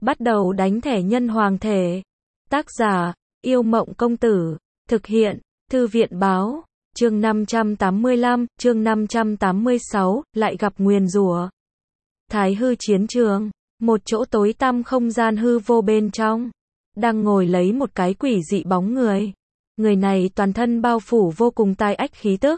Bắt đầu đánh thẻ nhân hoàng thể. Tác giả, Yêu Mộng Công Tử. Thực hiện, Thư viện Báo. Chương 585, chương 586, lại gặp nguyền rủa. Thái hư chiến trường. Một chỗ tối tăm không gian hư vô bên trong. Đang ngồi lấy một cái quỷ dị bóng người. Người này toàn thân bao phủ vô cùng tai ách khí tức.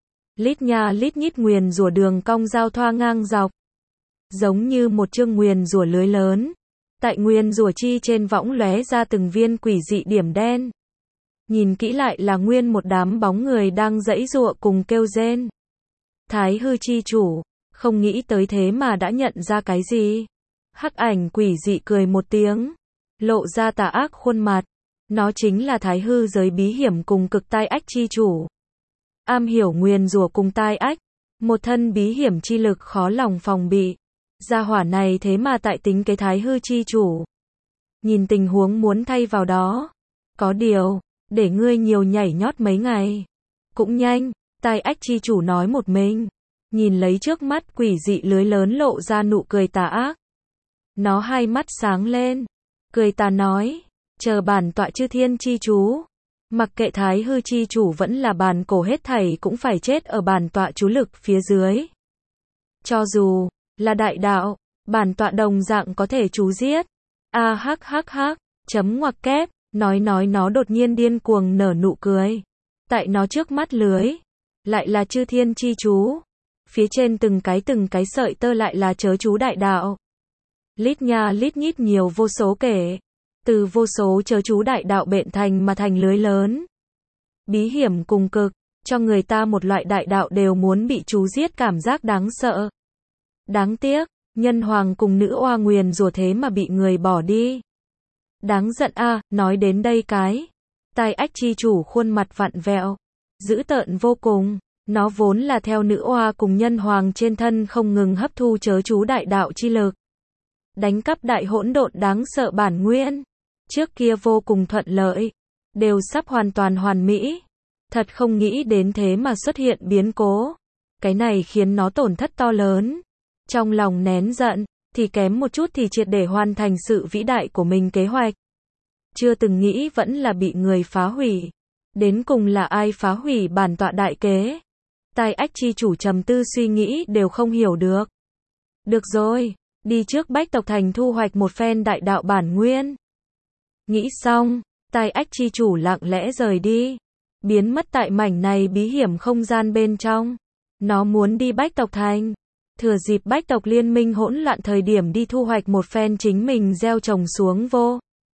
Lít nha lít nhít nguyền rủa đường cong giao thoa ngang dọc. Giống như một chương nguyền rủa lưới lớn. Tại nguyền rủa chi trên võng lóe ra từng viên quỷ dị điểm đen. Nhìn kỹ lại là nguyên một đám bóng người đang giãy giụa cùng kêu rên. Thái hư chi chủ, không nghĩ tới thế mà đã nhận ra cái gì. Hắc ảnh quỷ dị cười một tiếng, lộ ra tà ác khuôn mặt. Nó chính là thái hư giới bí hiểm cùng cực tai ách chi chủ. Am hiểu nguyền rủa cùng tai ách, một thân bí hiểm chi lực khó lòng phòng bị. Gia hỏa này thế mà tại tính kế thái hư chi chủ. Nhìn tình huống muốn thay vào đó. Có điều, để ngươi nhiều nhảy nhót mấy ngày. Cũng nhanh, tai ách chi chủ nói một mình. Nhìn lấy trước mắt quỷ dị lưới lớn lộ ra nụ cười tà ác. Nó hai mắt sáng lên. Cười tà nói, chờ bản tọa chư thiên chi chú. Mặc kệ thái hư chi chủ vẫn là bàn cổ hết thảy cũng phải chết ở bản tọa chú lực phía dưới. Cho dù là đại đạo, bản tọa đồng dạng có thể chú giết. A hắc hắc hắc, chấm ngoặc kép, nói nó đột nhiên điên cuồng nở nụ cười. Tại nó trước mắt lưới, lại là chư thiên chi chú. Phía trên từng cái sợi tơ lại là chớ chú đại đạo. Lít nha lít nhít nhiều vô số kể. Từ vô số chớ chú đại đạo bện thành mà thành lưới lớn. Bí hiểm cùng cực, cho người ta một loại đại đạo đều muốn bị chú giết cảm giác đáng sợ. Đáng tiếc, nhân hoàng cùng nữ oa nguyền rủa thế mà bị người bỏ đi. Đáng giận a, nói đến đây cái. Tai ách chi chủ khuôn mặt vặn vẹo, dữ tợn vô cùng. Nó vốn là theo nữ oa cùng nhân hoàng trên thân không ngừng hấp thu chớ chú đại đạo chi lực. Đánh cắp đại hỗn độn đáng sợ bản nguyên. Trước kia vô cùng thuận lợi. Đều sắp hoàn toàn hoàn mỹ. Thật không nghĩ đến thế mà xuất hiện biến cố. Cái này khiến nó tổn thất to lớn. Trong lòng nén giận, thì kém một chút thì triệt để hoàn thành sự vĩ đại của mình kế hoạch. Chưa từng nghĩ vẫn là bị người phá hủy. Đến cùng là ai phá hủy bản tọa đại kế? Tai ách chi chủ trầm tư suy nghĩ đều không hiểu được. Được rồi, đi trước Bách Tộc Thành thu hoạch một phen đại đạo bản nguyên. Nghĩ xong, tai ách chi chủ lặng lẽ rời đi. Biến mất tại mảnh này bí hiểm không gian bên trong. Nó muốn đi Bách Tộc Thành. Thừa dịp Bách Tộc Liên minh hỗn loạn thời điểm đi thu hoạch một phen chính mình gieo trồng xuống vô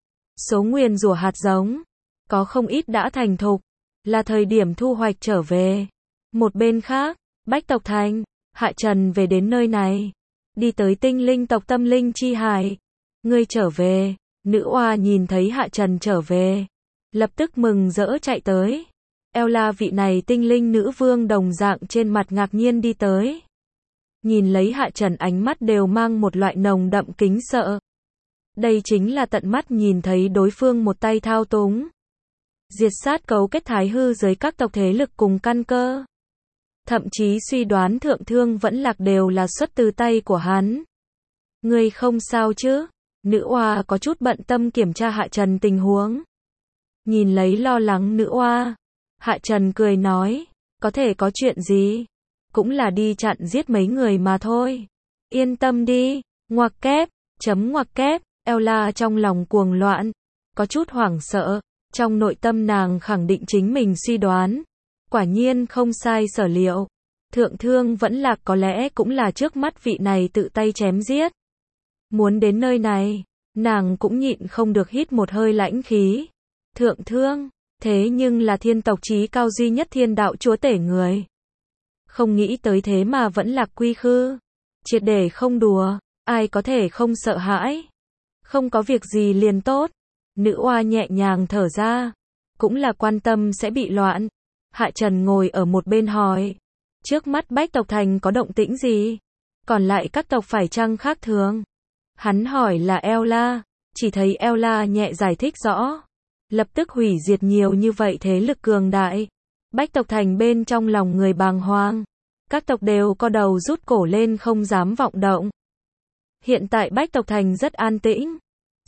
số nguyền rủa hạt giống. Có không ít đã thành thục. Là thời điểm thu hoạch trở về. Một bên khác, Bách Tộc Thành, Hạ Trần về đến nơi này. Đi tới tinh linh tộc Tâm Linh Chi Hải. Ngươi trở về. Nữ oa nhìn thấy Hạ Trần trở về. Lập tức mừng rỡ chạy tới. Ella vị này tinh linh nữ vương đồng dạng trên mặt ngạc nhiên đi tới. Nhìn lấy Hạ Trần ánh mắt đều mang một loại nồng đậm kính sợ. Đây chính là tận mắt nhìn thấy đối phương một tay thao túng. Diệt sát cấu kết thái hư giới các tộc thế lực cùng căn cơ. Thậm chí suy đoán thượng thương vẫn lạc đều là xuất từ tay của hắn. Ngươi không sao chứ? Nữ oa có chút bận tâm kiểm tra Hạ Trần tình huống. Nhìn lấy lo lắng nữ oa, Hạ Trần cười nói, có thể có chuyện gì? Cũng là đi chặn giết mấy người mà thôi. Yên tâm đi, ngoặc kép, chấm ngoặc kép, Ella trong lòng cuồng loạn, có chút hoảng sợ, trong nội tâm nàng khẳng định chính mình suy đoán. Quả nhiên không sai sở liệu. Thượng thương vẫn lạc có lẽ cũng là trước mắt vị này tự tay chém giết. Muốn đến nơi này, nàng cũng nhịn không được hít một hơi lãnh khí. Thượng thương, thế nhưng là thiên tộc chí cao duy nhất thiên đạo chúa tể người. Không nghĩ tới thế mà vẫn lạc quy khư. Triệt để không đùa, ai có thể không sợ hãi. Không có việc gì liền tốt. Nữ oa nhẹ nhàng thở ra. Cũng là quan tâm sẽ bị loạn. Hạ Trần ngồi ở một bên hỏi. Trước mắt Bách Tộc Thành có động tĩnh gì? Còn lại các tộc phải chăng khác thường? Hắn hỏi là Ella. Chỉ thấy Ella nhẹ giải thích rõ. Lập tức hủy diệt nhiều như vậy thế lực cường đại. Bách Tộc Thành bên trong lòng người bàng hoàng. Các tộc đều co đầu rút cổ lên không dám vọng động. Hiện tại Bách Tộc Thành rất an tĩnh.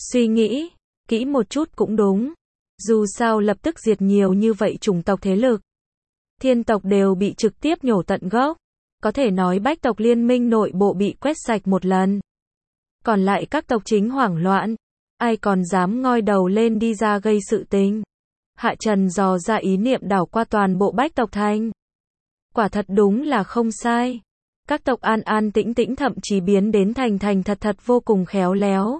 Suy nghĩ kỹ một chút cũng đúng. Dù sao lập tức diệt nhiều như vậy chủng tộc thế lực. Thiên tộc đều bị trực tiếp nhổ tận gốc. Có thể nói bách tộc liên minh nội bộ bị quét sạch một lần. Còn lại các tộc chính hoảng loạn. Ai còn dám ngoi đầu lên đi ra gây sự tình. Hạ Trần dò ra ý niệm đảo qua toàn bộ bách tộc thành. Quả thật đúng là không sai. Các tộc an an tĩnh tĩnh thậm chí biến đến thành thành thật thật vô cùng khéo léo.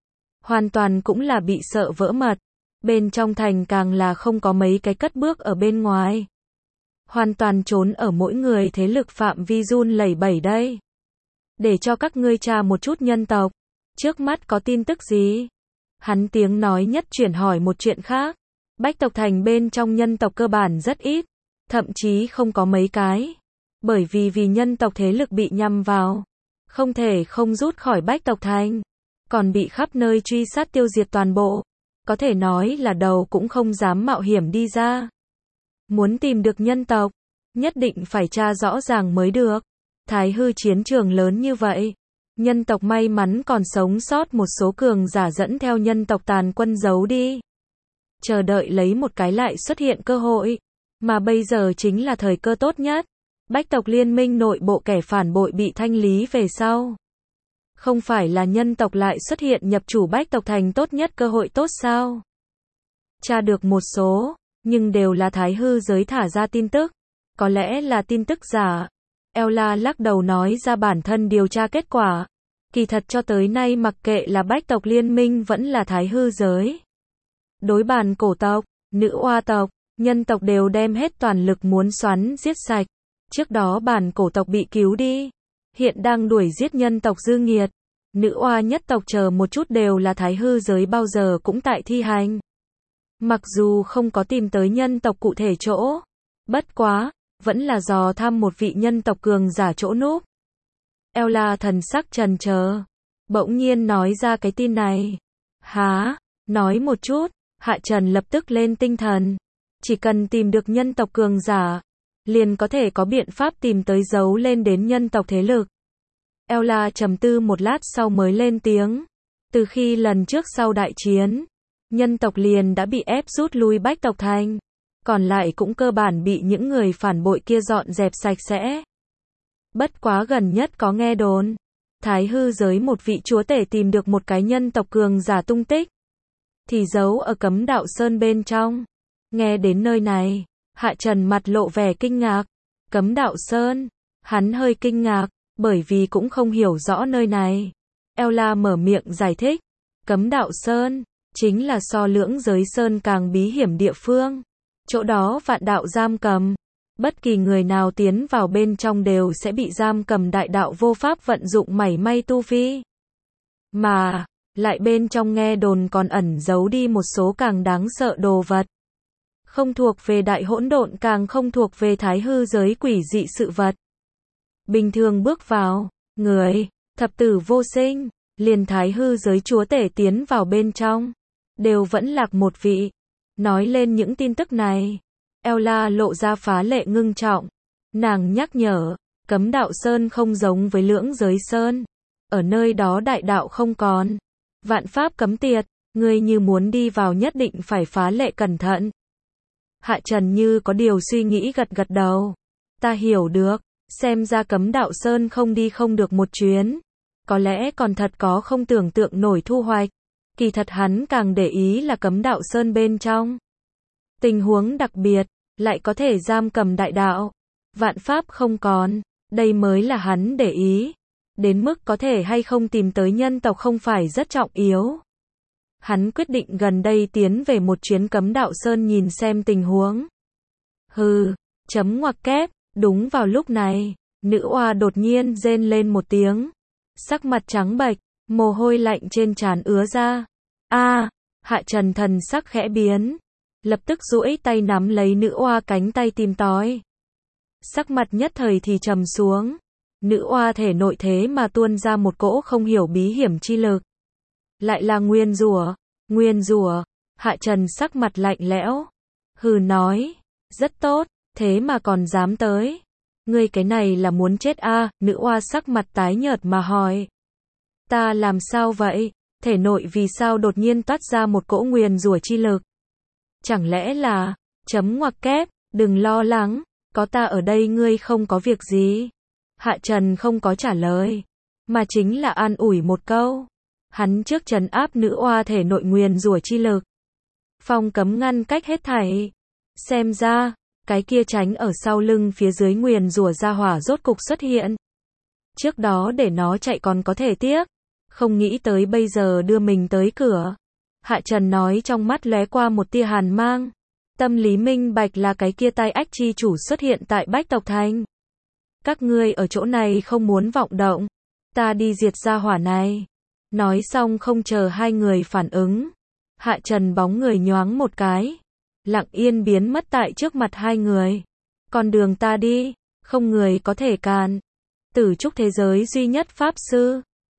Hoàn toàn cũng là bị sợ vỡ mật. Bên trong thành càng là không có mấy cái cất bước ở bên ngoài. Hoàn toàn trốn ở mỗi người thế lực phạm vi run lẩy bẩy đây. Để cho các ngươi tra một chút nhân tộc. Trước mắt có tin tức gì? Hắn tiếng nói nhất chuyển hỏi một chuyện khác. Bách tộc thành bên trong nhân tộc cơ bản rất ít. Thậm chí không có mấy cái. Bởi vì nhân tộc thế lực bị nhằm vào. Không thể không rút khỏi bách tộc thành. Còn bị khắp nơi truy sát tiêu diệt toàn bộ. Có thể nói là đầu cũng không dám mạo hiểm đi ra. Muốn tìm được nhân tộc, nhất định phải tra rõ ràng mới được. Thái hư chiến trường lớn như vậy. Nhân tộc may mắn còn sống sót một số cường giả dẫn theo nhân tộc tàn quân giấu đi. Chờ đợi lấy một cái lại xuất hiện cơ hội. Mà bây giờ chính là thời cơ tốt nhất. Bách tộc liên minh nội bộ kẻ phản bội bị thanh lý về sau. Không phải là nhân tộc lại xuất hiện nhập chủ bách tộc thành tốt nhất cơ hội tốt sao? Tra được một số, nhưng đều là thái hư giới thả ra tin tức. Có lẽ là tin tức giả. Ella lắc đầu nói ra bản thân điều tra kết quả. Kỳ thật cho tới nay mặc kệ là bách tộc liên minh vẫn là thái hư giới. Đối bàn cổ tộc, nữ oa tộc, nhân tộc đều đem hết toàn lực muốn xoắn giết sạch. Trước đó bản cổ tộc bị cứu đi. Hiện đang đuổi giết nhân tộc dư nghiệt. Nữ oa nhất tộc chờ một chút đều là thái hư giới bao giờ cũng tại thi hành. Mặc dù không có tìm tới nhân tộc cụ thể chỗ. Bất quá, vẫn là dò thăm một vị nhân tộc cường giả chỗ núp. Ella thần sắc trần chờ. Bỗng nhiên nói ra cái tin này. Hả? Nói một chút. Hạ Trần lập tức lên tinh thần. Chỉ cần tìm được nhân tộc cường giả. Liền có thể có biện pháp tìm tới giấu lên đến nhân tộc thế lực. Ella trầm tư một lát sau mới lên tiếng. Từ khi lần trước sau đại chiến, nhân tộc liền đã bị ép rút lui bách tộc thành. Còn lại cũng cơ bản bị những người phản bội kia dọn dẹp sạch sẽ. Bất quá gần nhất có nghe đồn. Thái hư giới một vị chúa tể tìm được một cái nhân tộc cường giả tung tích. Thì giấu ở Cấm Đạo Sơn bên trong. Nghe đến nơi này, Hạ Trần mặt lộ vẻ kinh ngạc. Cấm Đạo Sơn. Hắn hơi kinh ngạc, bởi vì cũng không hiểu rõ nơi này. Ella mở miệng giải thích. Cấm Đạo Sơn, chính là so lưỡng giới sơn càng bí hiểm địa phương. Chỗ đó vạn đạo giam cầm. Bất kỳ người nào tiến vào bên trong đều sẽ bị giam cầm đại đạo vô pháp vận dụng mảy may tu vi. Mà, lại bên trong nghe đồn còn ẩn giấu đi một số càng đáng sợ đồ vật. Không thuộc về đại hỗn độn càng không thuộc về thái hư giới quỷ dị sự vật. Bình thường bước vào, người, thập tử vô sinh, liền thái hư giới chúa tể tiến vào bên trong. Đều vẫn lạc một vị. Nói lên những tin tức này. Ella lộ ra phá lệ ngưng trọng. Nàng nhắc nhở, Cấm Đạo Sơn không giống với lưỡng giới sơn. Ở nơi đó đại đạo không còn. Vạn pháp cấm tiệt, ngươi như muốn đi vào nhất định phải phá lệ cẩn thận. Hạ Trần như có điều suy nghĩ gật gật đầu. Ta hiểu được, xem ra Cấm Đạo Sơn không đi không được một chuyến. Có lẽ còn thật có không tưởng tượng nổi thu hoạch. Kỳ thật hắn càng để ý là Cấm Đạo Sơn bên trong. Tình huống đặc biệt, lại có thể giam cầm đại đạo. Vạn pháp không còn, đây mới là hắn để ý. Đến mức có thể hay không tìm tới nhân tộc không phải rất trọng yếu. Hắn quyết định gần đây tiến về một chuyến Cấm Đạo Sơn nhìn xem tình huống. Hừ, chấm ngoặc kép, đúng vào lúc này, nữ oa đột nhiên rên lên một tiếng. Sắc mặt trắng bệch, mồ hôi lạnh trên trán ứa ra. Hạ Trần thần sắc khẽ biến. Lập tức duỗi tay nắm lấy nữ oa cánh tay tìm tòi. Sắc mặt nhất thời thì trầm xuống. Nữ oa thể nội thế mà tuôn ra một cỗ không hiểu bí hiểm chi lực. Lại là nguyên rủa. Hạ Trần sắc mặt lạnh lẽo. Hừ nói, rất tốt, thế mà còn dám tới. Ngươi cái này là muốn chết à? Nữ oa sắc mặt tái nhợt mà hỏi. Ta làm sao vậy? thể nội vì sao đột nhiên toát ra một cỗ nguyền rủa chi lực. Chẳng lẽ là, chấm ngoặc kép, đừng lo lắng, có ta ở đây ngươi không có việc gì. Hạ Trần không có trả lời, mà chính là an ủi một câu. Hắn trước trấn áp nữ oa thể nội nguyền rủa chi lực. Phong cấm ngăn cách hết thảy. Xem ra, cái kia tránh ở sau lưng phía dưới nguyền rủa gia hỏa rốt cục xuất hiện. Trước đó để nó chạy còn có thể tiếc, không nghĩ tới bây giờ đưa mình tới cửa. Hạ Trần nói trong mắt lóe qua một tia hàn mang. Tâm lý minh bạch là cái kia tai ách chi chủ xuất hiện tại Bách Tộc Thành. Các ngươi ở chỗ này không muốn vọng động, ta đi diệt gia hỏa này. Nói xong không chờ hai người phản ứng, Hạ Trần bóng người nhoáng một cái, lặng yên biến mất tại trước mặt hai người. Con đường ta đi, không người có thể cản. Tử trúc thế giới duy nhất pháp sư,